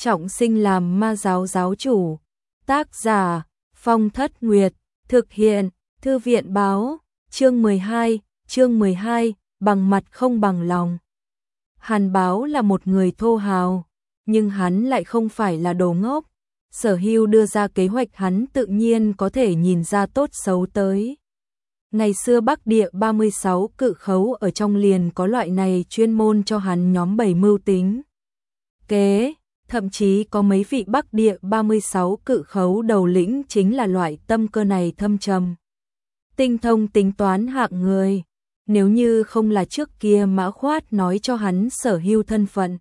trọng sinh làm ma giáo giáo chủ. Tác giả Phong Thất Nguyệt, thực hiện Thư viện Báo. Chương 12, bằng mặt không bằng lòng. Hàn Báo là một người thô hào, nhưng hắn lại không phải là đồ ngốc. Sở Hưu đưa ra kế hoạch hắn tự nhiên có thể nhìn ra tốt xấu tới. Ngày xưa Bắc Địa 36 cự khấu ở trong liền có loại này chuyên môn cho hắn nhóm bày mưu tính kế, thậm chí có mấy vị Bắc Địa 36 cự khấu đầu lĩnh chính là loại tâm cơ này thâm trầm, tinh thông tính toán hạng người. Nếu như không là trước kia Mã Khoát nói cho hắn Sở Hưu thân phận,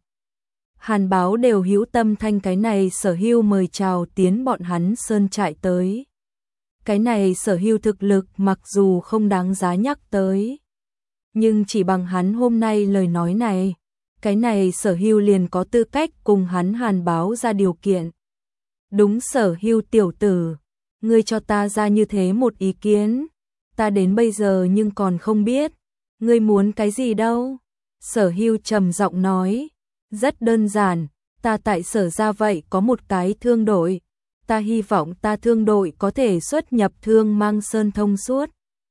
Hàn Báo đều hữu tâm thanh cái này Sở Hưu mời chào tiến bọn hắn sơn trại tới. Cái này Sở Hưu thực lực mặc dù không đáng giá nhắc tới, nhưng chỉ bằng hắn hôm nay lời nói này, cái này Sở Hưu liền có tư cách cùng hắn Hàn Báo ra điều kiện. Đúng, Sở Hưu tiểu tử, ngươi cho ta ra như thế một ý kiến, ta đến bây giờ nhưng còn không biết, ngươi muốn cái gì đâu. Sở Hưu trầm giọng nói, rất đơn giản, ta tại Sở ra vậy có một cái thương đội, ta hy vọng ta thương đội có thể xuất nhập thương mang sơn thông suốt.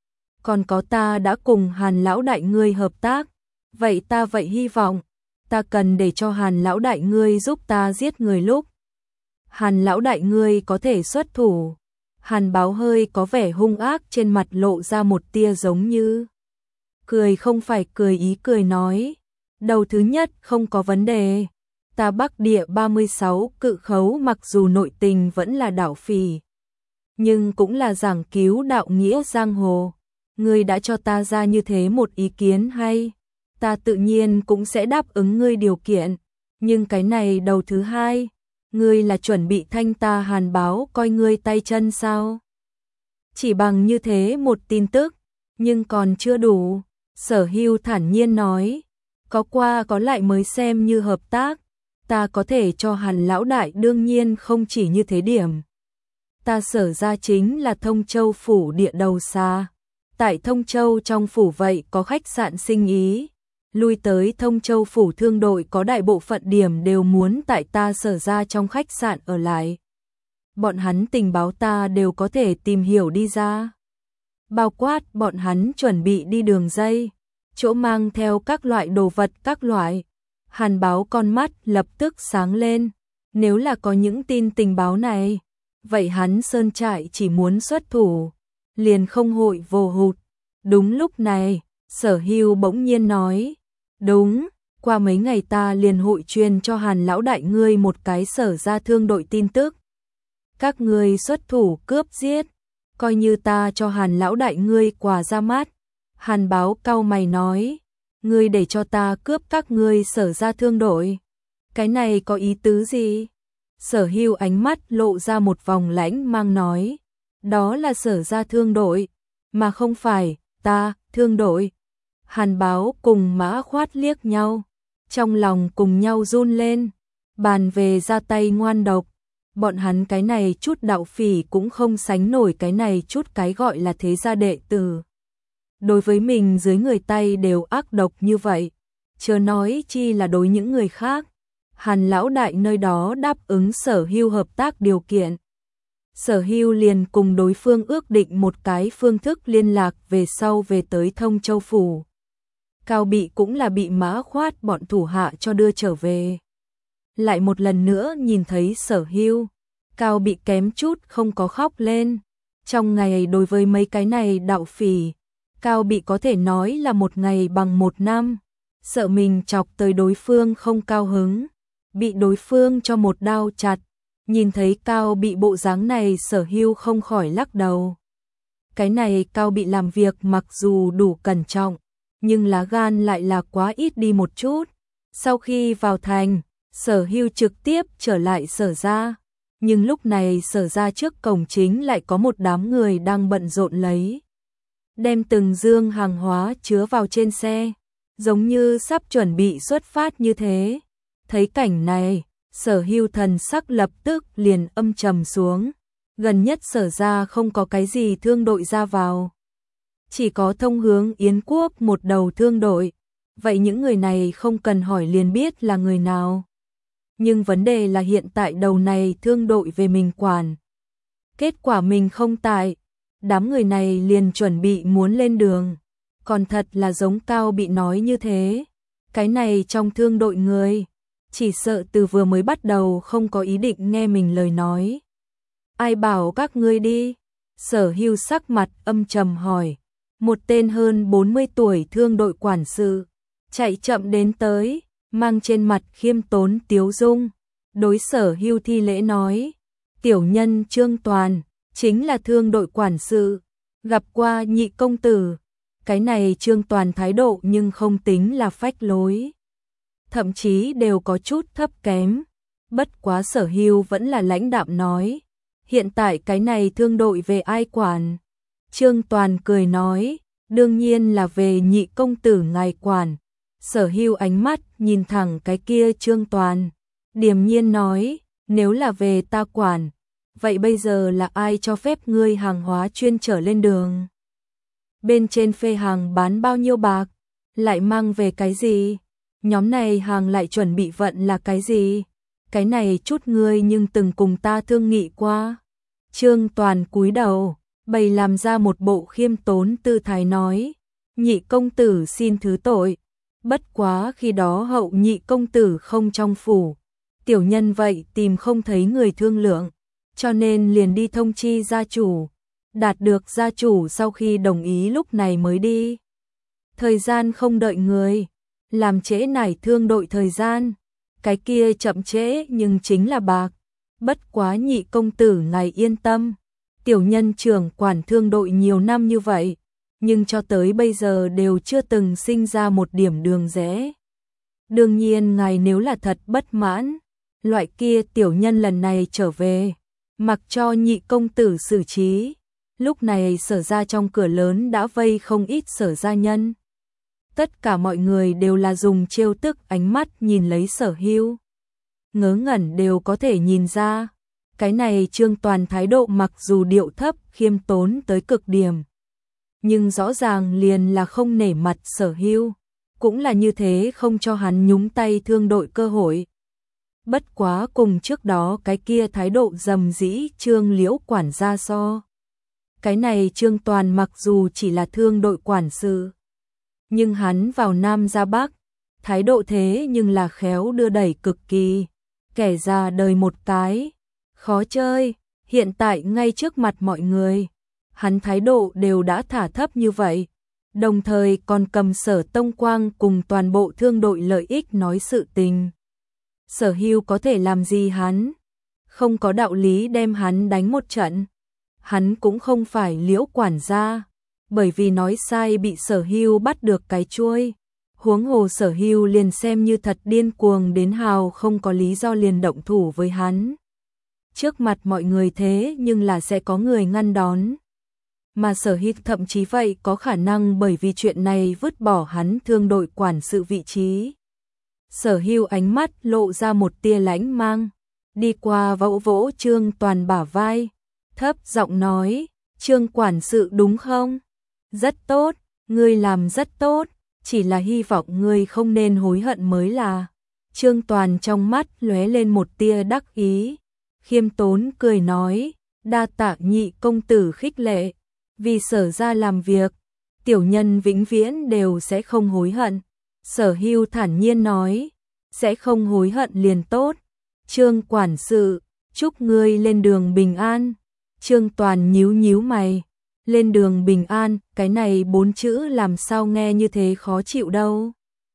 Còn có ta đã cùng Hàn lão đại ngươi hợp tác, vậy ta hy vọng, ta cần để cho Hàn lão đại ngươi giúp ta giết người lúc Hàn lão đại ngươi có thể xuất thủ. Hàn Báo hơi có vẻ hung ác, trên mặt lộ ra một tia giống như cười không phải cười ý cười nói, đầu thứ nhất không có vấn đề. Ta Bắc Địa 36 cự khấu mặc dù nội tình vẫn là đạo phỉ, nhưng cũng là giảng cứu đạo nghĩa giang hồ. Ngươi đã cho ta ra như thế một ý kiến hay, ta tự nhiên cũng sẽ đáp ứng ngươi điều kiện. Nhưng cái này đầu thứ hai, ngươi là chuẩn bị thanh ta Hàn Báo coi ngươi tay chân sao? Chỉ bằng như thế một tin tức, nhưng còn chưa đủ. Sở Hưu thản nhiên nói, có qua có lại mới xem như hợp tác. Ta có thể cho Hàn lão đại đương nhiên không chỉ như thế điểm. Ta Sở ra chính là Thông Châu phủ địa đầu xa. Tại Thông Châu trong phủ vậy có khách sạn sinh ý. Lui tới Thông Châu phủ thương đội có đại bộ phận điểm đều muốn tại ta Sở ra trong khách sạn ở lại. Bọn hắn tình báo ta đều có thể tìm hiểu đi ra. Bao quát bọn hắn chuẩn bị đi đường dây, chỗ mang theo các loại đồ vật các loại. Hàn Báo con mắt lập tức sáng lên, nếu là có những tin tình báo này, vậy hắn sơn trại chỉ muốn xuất thủ, liền không hội vô hụt. Đúng lúc này, Sở Hưu bỗng nhiên nói, đúng, qua mấy ngày ta liền hội truyền cho Hàn lão đại ngươi một cái Sở ra thương đội tin tức. Các ngươi xuất thủ cướp giết, coi như ta cho Hàn lão đại ngươi quà ra mắt. Hàn Báo cau mày nói, ngươi để cho ta cướp các ngươi Sở ra thương đội, cái này có ý tứ gì? Sở Hưu ánh mắt lộ ra một vòng lãnh mang nói, đó là Sở ra thương đội, mà không phải ta thương đội. Hàn Báo cùng Mã Khoát liếc nhau, trong lòng cùng nhau run lên, bàn về ra tay ngoan độc. Bọn hắn cái này chút đạo phỉ cũng không sánh nổi cái này chút cái gọi là thế gia đệ tử. Đối với mình dưới người tay đều ác độc như vậy, chớ nói chi là đối những người khác. Hàn lão đại nơi đó đáp ứng Sở Hưu hợp tác điều kiện. Sở Hưu liền cùng đối phương ước định một cái phương thức liên lạc, về sau về tới Thông Châu phủ. Cao Bị cũng là bị Mã Khoát bọn thủ hạ cho đưa trở về. Lại một lần nữa nhìn thấy Sở Hưu, Cao Bị kém chút không có khóc lên. Trong ngày đối với mấy cái này đạo phỉ, Cao Bị có thể nói là một ngày bằng một năm, sợ mình chọc tới đối phương không cao hứng, bị đối phương cho một đao chặt. Nhìn thấy Cao Bị bộ dáng này, Sở Hưu không khỏi lắc đầu. Cái này Cao Bị làm việc mặc dù đủ cẩn trọng, nhưng lá gan lại là quá ít đi một chút. Sau khi vào thành, Sở Hưu trực tiếp trở lại Sở ra, nhưng lúc này Sở ra trước cổng chính lại có một đám người đang bận rộn lấy, đem từng dương hàng hóa chứa vào trên xe, giống như sắp chuẩn bị xuất phát như thế. Thấy cảnh này, Sở Hưu thần sắc lập tức liền âm trầm xuống. Gần nhất Sở ra không có cái gì thương đội ra vào, chỉ có thông hướng Yến Quốc một đầu thương đội. Vậy những người này không cần hỏi liền biết là người nào. nhưng vấn đề là hiện tại đầu này thương đội về mình quản. Kết quả mình không tại, đám người này liền chuẩn bị muốn lên đường. Còn thật là giống Cao bị nói như thế. Cái này trong thương đội người, chỉ sợ từ vừa mới bắt đầu không có ý định nghe mình lời nói. Ai bảo các ngươi đi? Sở Hưu sắc mặt âm trầm hỏi. Một tên hơn 40 tuổi thương đội quản sự, chạy chậm đến tới, mang trên mặt khiêm tốn tiếu dung. Đối Sở Hưu thi lễ nói, tiểu nhân Trương Toàn, chính là thương đội quản sự, gặp qua nhị công tử. Cái này Trương Toàn thái độ nhưng không tính là phách lối, thậm chí đều có chút thấp kém. Bất quá Sở Hưu vẫn là lãnh đạm nói, hiện tại cái này thương đội về ai quản? Trương Toàn cười nói, đương nhiên là về nhị công tử ngài quản. Sở Hưu ánh mắt nhìn thẳng cái kia Trương Toàn, điềm nhiên nói, nếu là về ta quản, vậy bây giờ là ai cho phép ngươi hàng hóa chuyên trở lên đường? Bên trên phê hàng bán bao nhiêu bạc? Lại mang về cái gì? Nhóm này hàng lại chuẩn bị vận là cái gì? Cái này chút ngươi nhưng từng cùng ta thương nghị qua. Trương Toàn cúi đầu, bày làm ra một bộ khiêm tốn tư thái nói, nhị công tử xin thứ tội. Bất quá khi đó hậu nhị công tử không trong phủ, tiểu nhân vậy tìm không thấy người thương lượng, cho nên liền đi thông chi gia chủ. Đạt được gia chủ sau khi đồng ý lúc này mới đi. Thời gian không đợi người, làm trễ nải thương đội thời gian. Cái kia chậm trễ nhưng chính là bạc. Bất quá nhị công tử ngài yên tâm, tiểu nhân trưởng quản thương đội nhiều năm như vậy, nhưng cho tới bây giờ đều chưa từng sinh ra một điểm đường rẽ. Đương nhiên ngài nếu là thật bất mãn, loại kia tiểu nhân lần này trở về, mặc cho nhị công tử xử trí. Lúc này Sở gia trong cửa lớn đã vây không ít Sở gia nhân. Tất cả mọi người đều là dùng trêu tức ánh mắt nhìn lấy Sở Hưu. Ngớ ngẩn đều có thể nhìn ra, cái này Trương Toàn thái độ mặc dù điệu thấp khiêm tốn tới cực điểm, nhưng rõ ràng liền là không nể mặt Sở Hưu, cũng là như thế không cho hắn nhúng tay thương đội cơ hội. Bất quá cùng trước đó cái kia thái độ dầm dĩ Trương Liễu quản gia so. Cái này Trương Toàn mặc dù chỉ là thương đội quản sự, nhưng hắn vào Nam ra Bắc, thái độ thế nhưng là khéo đưa đẩy cực kỳ, kẻ già đời một cái, khó chơi. Hiện tại ngay trước mặt mọi người, hắn thái độ đều đã thả thấp như vậy, đồng thời còn cầm Sở Tông Quang cùng toàn bộ thương đội lợi ích nói sự tình. Sở Hưu có thể làm gì hắn? Không có đạo lý đem hắn đánh một trận. Hắn cũng không phải Liễu quản gia, bởi vì nói sai bị Sở Hưu bắt được cái chuôi. Huống hồ Sở Hưu liền xem như thật điên cuồng đến hào không có lý do liền động thủ với hắn. Trước mặt mọi người thế nhưng là sẽ có người ngăn đón. Mà Sở Hưu thậm chí vậy có khả năng bởi vì chuyện này vứt bỏ hắn thương đội quản sự vị trí. Sở Hưu ánh mắt lộ ra một tia lãnh mang, đi qua vỗ vỗ Trương Toàn bả vai, thấp giọng nói, Trương quản sự đúng không? Rất tốt, ngươi làm rất tốt, chỉ là hy vọng ngươi không nên hối hận mới là. Trương Toàn trong mắt lóe lên một tia đắc ý, khiêm tốn cười nói, đa tạ nhị công tử khích lệ, vì Sở gia làm việc, tiểu nhân vĩnh viễn đều sẽ không hối hận. Sở Hưu thản nhiên nói, sẽ không hối hận liền tốt. Trương quản sự, chúc ngươi lên đường bình an. Trương Toàn nhíu nhíu mày, lên đường bình an, cái này 4 chữ làm sao nghe như thế khó chịu đâu.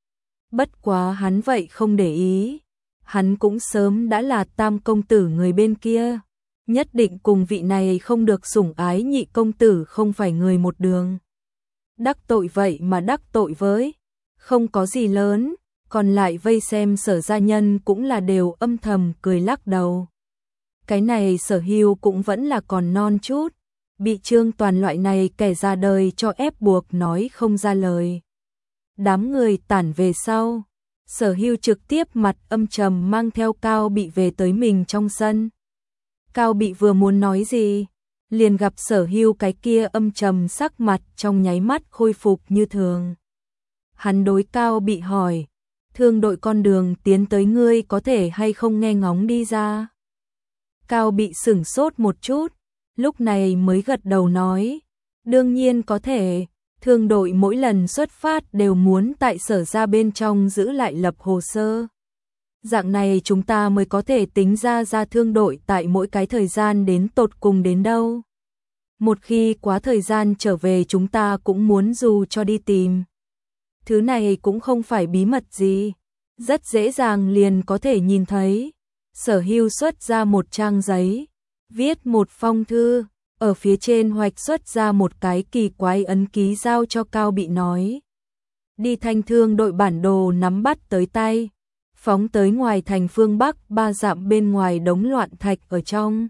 Bất quá hắn vậy không để ý, hắn cũng sớm đã là tam công tử người bên kia, nhất định cùng vị này không được sủng ái nhị công tử không phải người một đường. Đắc tội vậy mà đắc tội với, không có gì lớn, còn lại vây xem Sở gia nhân cũng là đều âm thầm cười lắc đầu. Cái này Sở Hưu cũng vẫn là còn non chút, bị Trương Toàn loại này kẻ ra đời cho ép buộc nói không ra lời. Đám người tản về sau, Sở Hưu trực tiếp mặt âm trầm mang theo Cao Bị về tới mình trong sân. Cao Bị vừa muốn nói gì, liền gặp Sở Hưu cái kia âm trầm sắc mặt trong nháy mắt khôi phục như thường. Hắn đối Cao Bị hỏi, thương đội con đường tiến tới ngươi có thể hay không nghe ngóng đi ra. Cao Bị sửng sốt một chút, lúc này mới gật đầu nói, đương nhiên có thể, thương đội mỗi lần xuất phát đều muốn tại Sở Gia bên trong giữ lại lập hồ sơ. Dạng này chúng ta mới có thể tính ra thương đội tại mỗi cái thời gian đến tột cùng đến đâu. Một khi quá thời gian trở về chúng ta cũng muốn dù cho đi tìm. Thứ này cũng không phải bí mật gì, rất dễ dàng liền có thể nhìn thấy. Sở Hưu xuất ra một trang giấy, viết một phong thư, ở phía trên hoạch xuất ra một cái kỳ quái ấn ký giao cho Cao Bị nói. Đi Thanh thương đội bản đồ nắm bắt tới tay, phóng tới ngoài thành phương Bắc 3 dặm bên ngoài đống loạn thạch ở trong.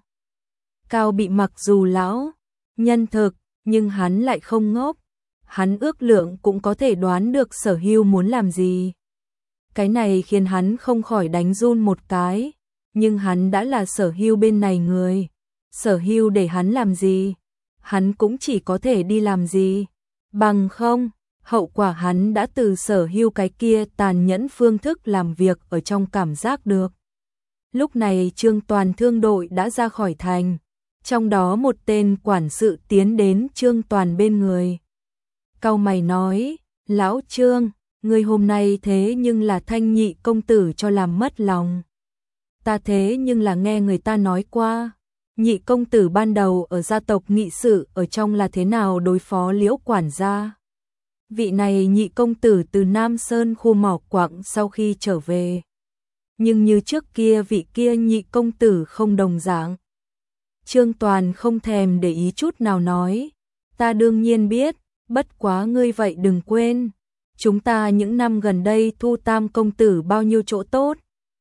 Cao Bị mặc dù lão nhân thực, nhưng hắn lại không ngốc. Hắn ước lượng cũng có thể đoán được Sở Hưu muốn làm gì. Cái này khiến hắn không khỏi đánh run một cái, nhưng hắn đã là Sở Hưu bên này người. Sở Hưu để hắn làm gì, hắn cũng chỉ có thể đi làm gì. Bằng không, hậu quả hắn đã từ Sở Hưu cái kia tàn nhẫn phương thức làm việc ở trong cảm giác được. Lúc này Trương Toàn thương đội đã ra khỏi thành, trong đó một tên quản sự tiến đến Trương Toàn bên người. Cau mày nói, lão Trương, người hôm nay thế nhưng là Thanh nhị công tử cho làm mất lòng. Ta thế nhưng là nghe người ta nói qua, nhị công tử ban đầu ở gia tộc nghị sự ở trong là thế nào đối phó Liễu quản gia. Vị này nhị công tử từ Nam Sơn khu mỏ quặng sau khi trở về. Nhưng như trước kia vị kia nhị công tử không đồng dạng. Trương Toàn không thèm để ý chút nào nói, ta đương nhiên biết, bất quá ngươi vậy đừng quên, chúng ta những năm gần đây thu Tam công tử bao nhiêu chỗ tốt.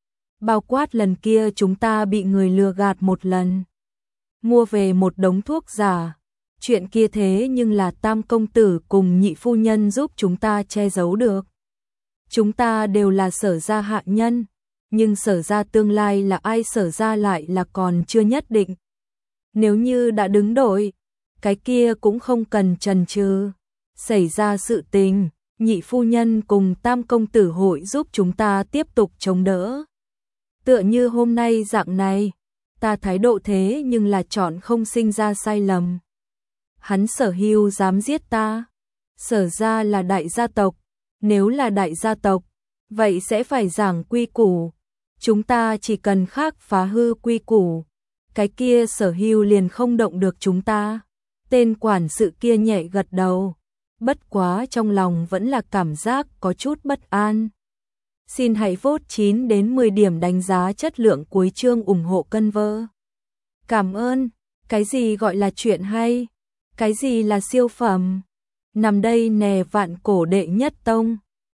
Bao quát lần kia chúng ta bị người lừa gạt một lần, mua về một đống thuốc giả. Chuyện kia thế nhưng là Tam công tử cùng nhị phu nhân giúp chúng ta che giấu được. Chúng ta đều là Sở Gia hạ nhân, nhưng Sở Gia tương lai là ai Sở Gia lại là còn chưa nhất định. Nếu như đã đứng đội, cái kia cũng không cần chần chừ. Xảy ra sự tình, nhị phu nhân cùng Tam công tử hội giúp chúng ta tiếp tục chống đỡ. Tựa như hôm nay dạng này, ta thái độ thế nhưng là chọn không sinh ra sai lầm. Hắn Sở Hưu dám giết ta. Sở Gia là đại gia tộc, nếu là đại gia tộc, vậy sẽ phải giảng quy củ. Chúng ta chỉ cần khác phá hư quy củ, cái kia Sở Hưu liền không động được chúng ta. Tên quản sự kia nhẹ gật đầu, bất quá trong lòng vẫn là cảm giác có chút bất an. Xin hãy vote 9 đến 10 điểm đánh giá chất lượng cuối chương ủng hộ kênh vơ. Cảm ơn. Cái gì gọi là chuyện hay? Cái gì là siêu phẩm? Nằm đây nè vạn cổ đệ nhất tông.